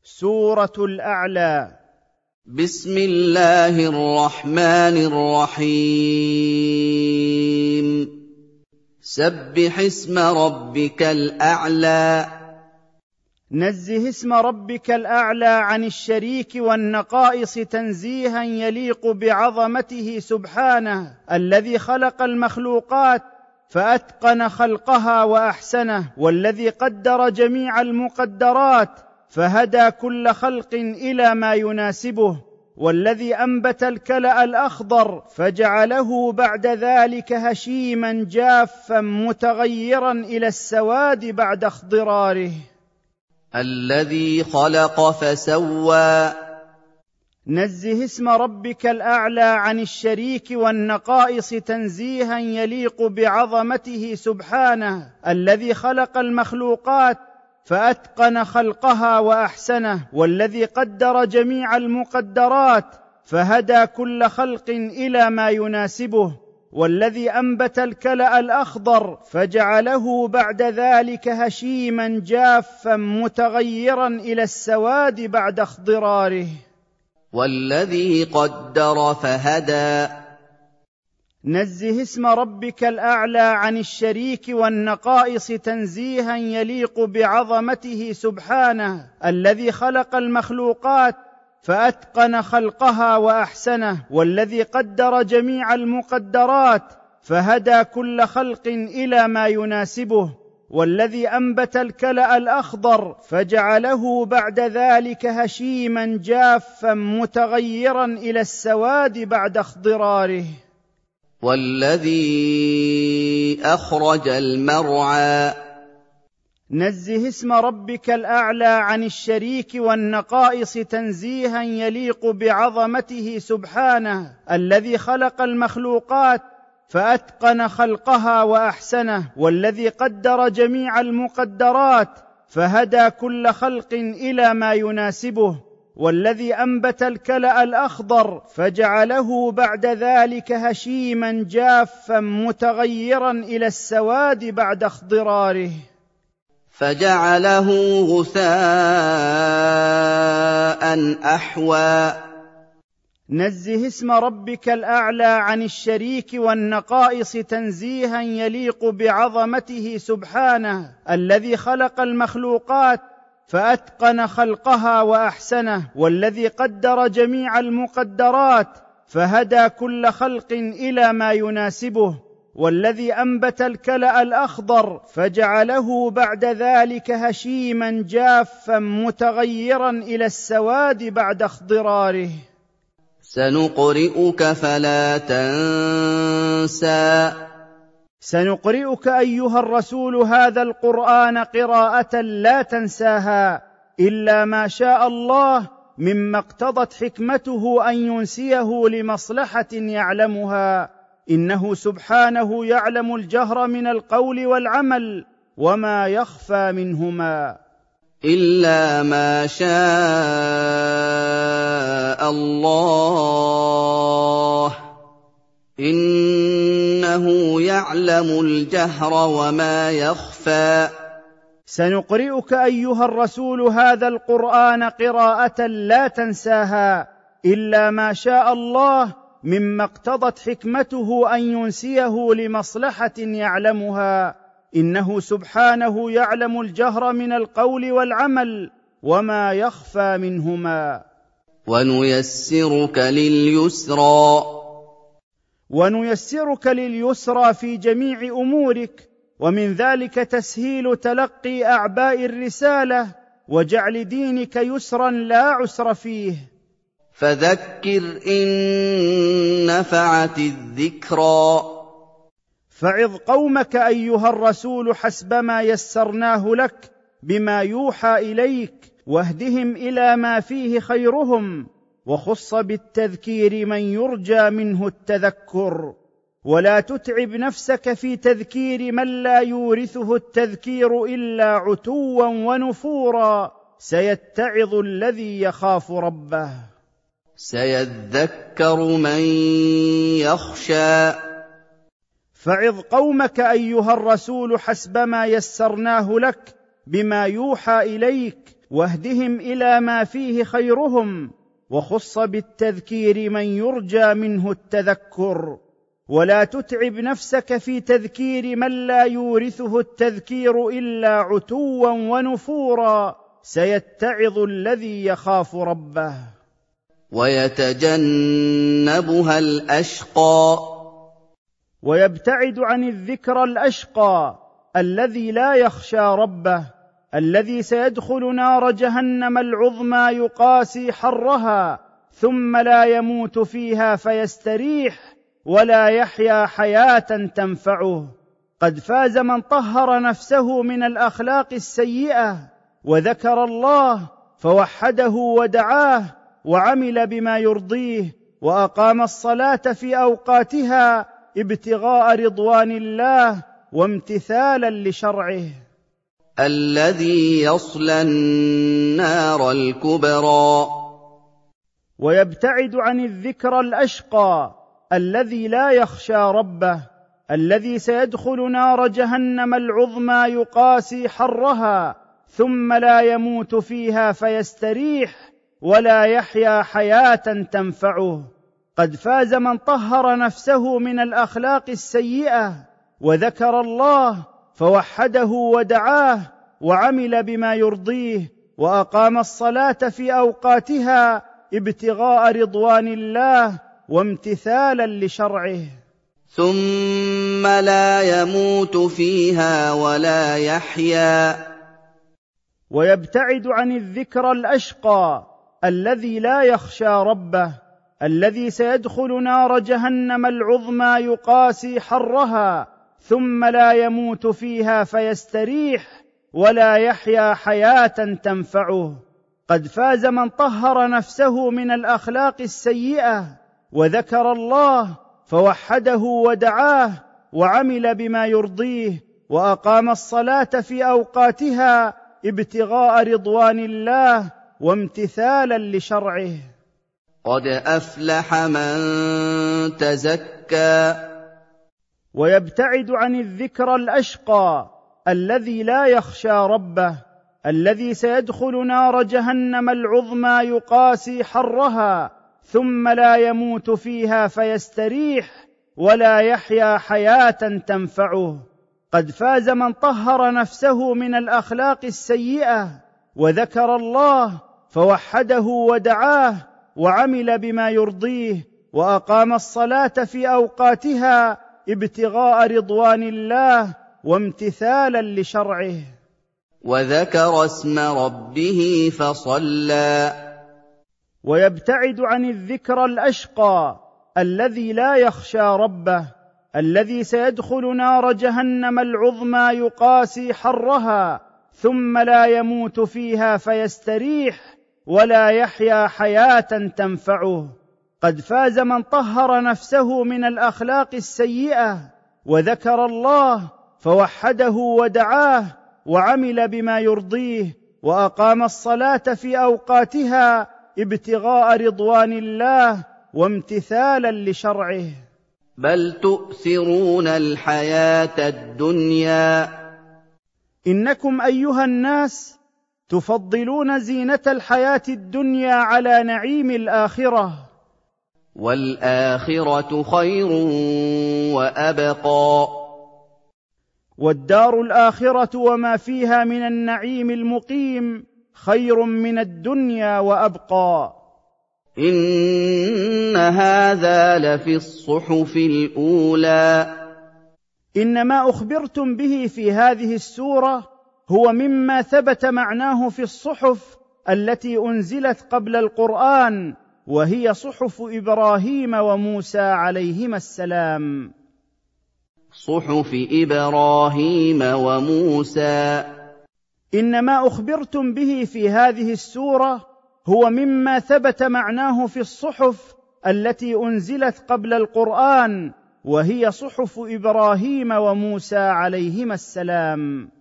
سورة الأعلى. بسم الله الرحمن الرحيم. سبح اسم ربك الأعلى. نزه اسم ربك الأعلى عن الشريك والنقائص تنزيها يليق بعظمته سبحانه، الذي خلق المخلوقات فأتقن خلقها وأحسنه، والذي قدر جميع المقدرات فهدى كل خلق إلى ما يناسبه، والذي أنبت الكلأ الأخضر فجعله بعد ذلك هشيما جافا متغيرا إلى السواد بعد اخضراره. الذي خلق فسوى. نزه اسم ربك الأعلى عن الشريك والنقائص تنزيها يليق بعظمته سبحانه، الذي خلق المخلوقات فأتقن خلقها وأحسنه، والذي قدر جميع المقدرات فهدى كل خلق إلى ما يناسبه، والذي أنبت الكلأ الأخضر فجعله بعد ذلك هشيما جافا متغيرا إلى السواد بعد اخضراره. والذي قدر فهدى. نزه اسم ربك الأعلى عن الشريك والنقائص تنزيها يليق بعظمته سبحانه، الذي خلق المخلوقات فأتقن خلقها وأحسنه، والذي قدر جميع المقدرات فهدى كل خلق إلى ما يناسبه، والذي أنبت الكلأ الأخضر فجعله بعد ذلك هشيما جافا متغيرا إلى السواد بعد اخضراره. والذي أخرج المرعى. نزه اسم ربك الأعلى عن الشريك والنقائص تنزيها يليق بعظمته سبحانه، الذي خلق المخلوقات فأتقن خلقها وأحسنه، والذي قدر جميع المقدرات فهدى كل خلق إلى ما يناسبه، والذي أنبت الكلأ الأخضر فجعله بعد ذلك هشيما جافا متغيرا إلى السواد بعد اخضراره. فجعله غثاء أحوى. نزه اسم ربك الأعلى عن الشريك والنقائص تنزيها يليق بعظمته سبحانه، الذي خلق المخلوقات فأتقن خلقها وأحسنه، والذي قدر جميع المقدرات فهدى كل خلق إلى ما يناسبه، والذي أنبت الكلأ الأخضر فجعله بعد ذلك هشيما جافا متغيرا إلى السواد بعد اخضراره. سنقرئك فلا تنسى. سنقرئك أيها الرسول هذا القرآن قراءة لا تنساها إلا ما شاء الله، مما اقتضت حكمته أن ينسيه لمصلحة يعلمها، إنه سبحانه يعلم الجهر من القول والعمل وما يخفى منهما. إلا ما شاء الله، إنه يعلم الجهر وما يخفى. سنقرئك أيها الرسول هذا القرآن قراءة لا تنساها إلا ما شاء الله، مما اقتضت حكمته أن ينسيه لمصلحة يعلمها، إنه سبحانه يعلم الجهر من القول والعمل وما يخفى منهما. ونيسرك لليسرى. ونيسرك لليسرى في جميع أمورك، ومن ذلك تسهيل تلقي أعباء الرسالة وجعل دينك يسرا لا عسر فيه. فذكر إن نفعت الذكرى. فعظ قومك أيها الرسول حسب ما يسرناه لك بما يوحى إليك، واهدهم إلى ما فيه خيرهم، وخص بالتذكير من يرجى منه التذكر، ولا تتعب نفسك في تذكير من لا يورثه التذكير إلا عتوا ونفورا، سيتعظ الذي يخاف ربه. سيذكر من يخشى. فعظ قومك أيها الرسول حسب ما يسرناه لك بما يوحى إليك، واهدهم الى ما فيه خيرهم، وخص بالتذكير من يرجى منه التذكر، ولا تتعب نفسك في تذكير من لا يورثه التذكير الا عتوا ونفورا، سيتعظ الذي يخاف ربه. ويتجنبها الأشقى، ويبتعد عن الذكر الأشقى الذي لا يخشى ربه، الذي سيدخل نار جهنم العظمى يقاسي حرها، ثم لا يموت فيها فيستريح ولا يحيا حياة تنفعه. قد فاز من طهر نفسه من الأخلاق السيئة وذكر الله فوحده ودعاه وعمل بما يرضيه، وأقام الصلاة في أوقاتها ابتغاء رضوان الله وامتثالا لشرعه. الذي يصلى النار الكبرى، ويبتعد عن الذكر الأشقى الذي لا يخشى ربه، الذي سيدخل نار جهنم العظمى يقاسي حرها، ثم لا يموت فيها فيستريح ولا يحيا حياة تنفعه. قد فاز من طهر نفسه من الأخلاق السيئة وذكر الله فوحده ودعاه وعمل بما يرضيه، وأقام الصلاة في أوقاتها ابتغاء رضوان الله وامتثالا لشرعه. ثم لا يموت فيها ولا يحيا. ويبتعد عن الذكر الأشقى الذي لا يخشى ربه، الذي سيدخل نار جهنم العظمى يقاسي حرها، ثم لا يموت فيها فيستريح ولا يحيا حياة تنفعه. قد فاز من طهر نفسه من الأخلاق السيئة وذكر الله فوحده ودعاه وعمل بما يرضيه، وأقام الصلاة في أوقاتها ابتغاء رضوان الله وامتثالا لشرعه. قد أفلح من تزكى. ويبتعد عن الذكر الأشقى الذي لا يخشى ربه، الذي سيدخل نار جهنم العظمى يقاسي حرها، ثم لا يموت فيها فيستريح ولا يحيا حياة تنفعه. قد فاز من طهر نفسه من الأخلاق السيئة وذكر الله فوحده ودعاه وعمل بما يرضيه، وأقام الصلاة في أوقاتها ابتغاء رضوان الله وامتثالا لشرعه. وذكر اسم ربه فصلى. ويبتعد عن الذكر الأشقى الذي لا يخشى ربه، الذي سيدخل نار جهنم العظمى يقاسي حرها، ثم لا يموت فيها فيستريح ولا يحيا حياة تنفعه. قد فاز من طهر نفسه من الأخلاق السيئة وذكر الله فوحده ودعاه وعمل بما يرضيه، وأقام الصلاة في أوقاتها ابتغاء رضوان الله وامتثالا لشرعه. بل تؤثرون الحياة الدنيا. إنكم أيها الناس تفضلون زينة الحياة الدنيا على نعيم الآخرة، والآخرة خير وأبقى. والدار الآخرة وما فيها من النعيم المقيم خير من الدنيا وأبقى. إن هذا لفي الصحف الأولى. إن ما أخبرتم به في هذه السورة هو مما ثبت معناه في الصحف التي أنزلت قبل القرآن، وهي صحف إبراهيم وموسى عليهما السلام. صحف إبراهيم وموسى. إن ما أخبرتم به في هذه السورة هو مما ثبت معناه في الصحف التي أنزلت قبل القرآن، وهي صحف إبراهيم وموسى عليهما السلام.